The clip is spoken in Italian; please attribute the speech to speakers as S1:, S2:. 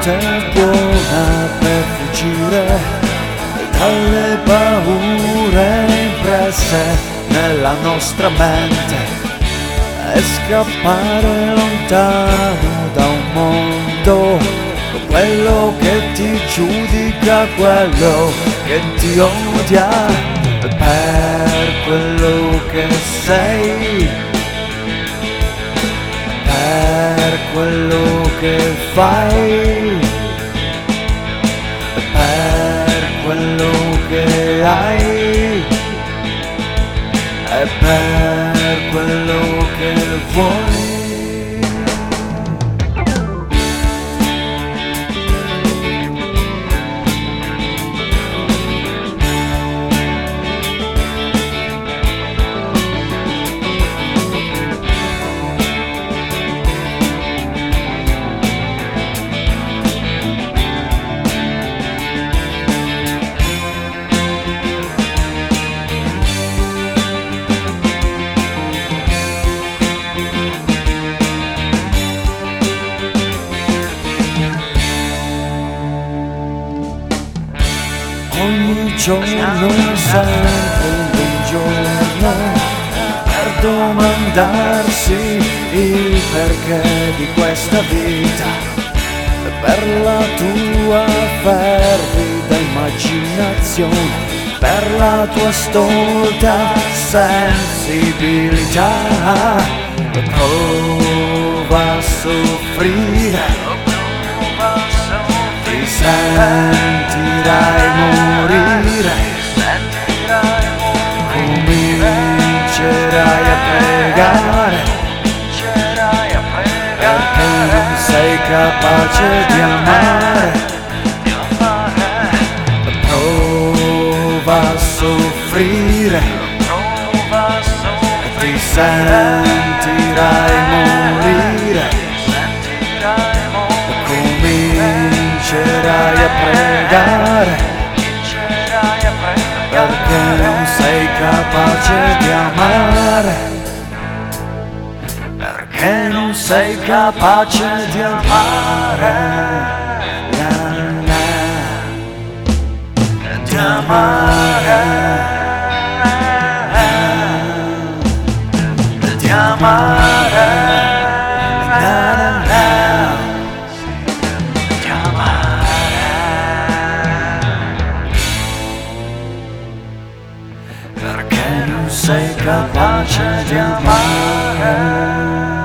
S1: notte buona per fuggire dalle paure impresse nella nostra mente e scappare lontano da un mondo, quello che ti giudica, quello che ti odia per quello che sei, per quello che fai, per quello che hai e per quello che vuoi. Ogni giorno è sempre un bel giorno per domandarsi il perché di questa vita, per la tua fervida immaginazione, per la tua stolta sensibilità. Prova a soffrire, ti sentirai morire, comincerai a pregare, perché non sei capace di amare. Prova a soffrire, ti sentirai morire, comincerai a pregare, perché non sei capace di amare, perché non sei capace di amare, di amare, di amare. Perché non sei capace di amare.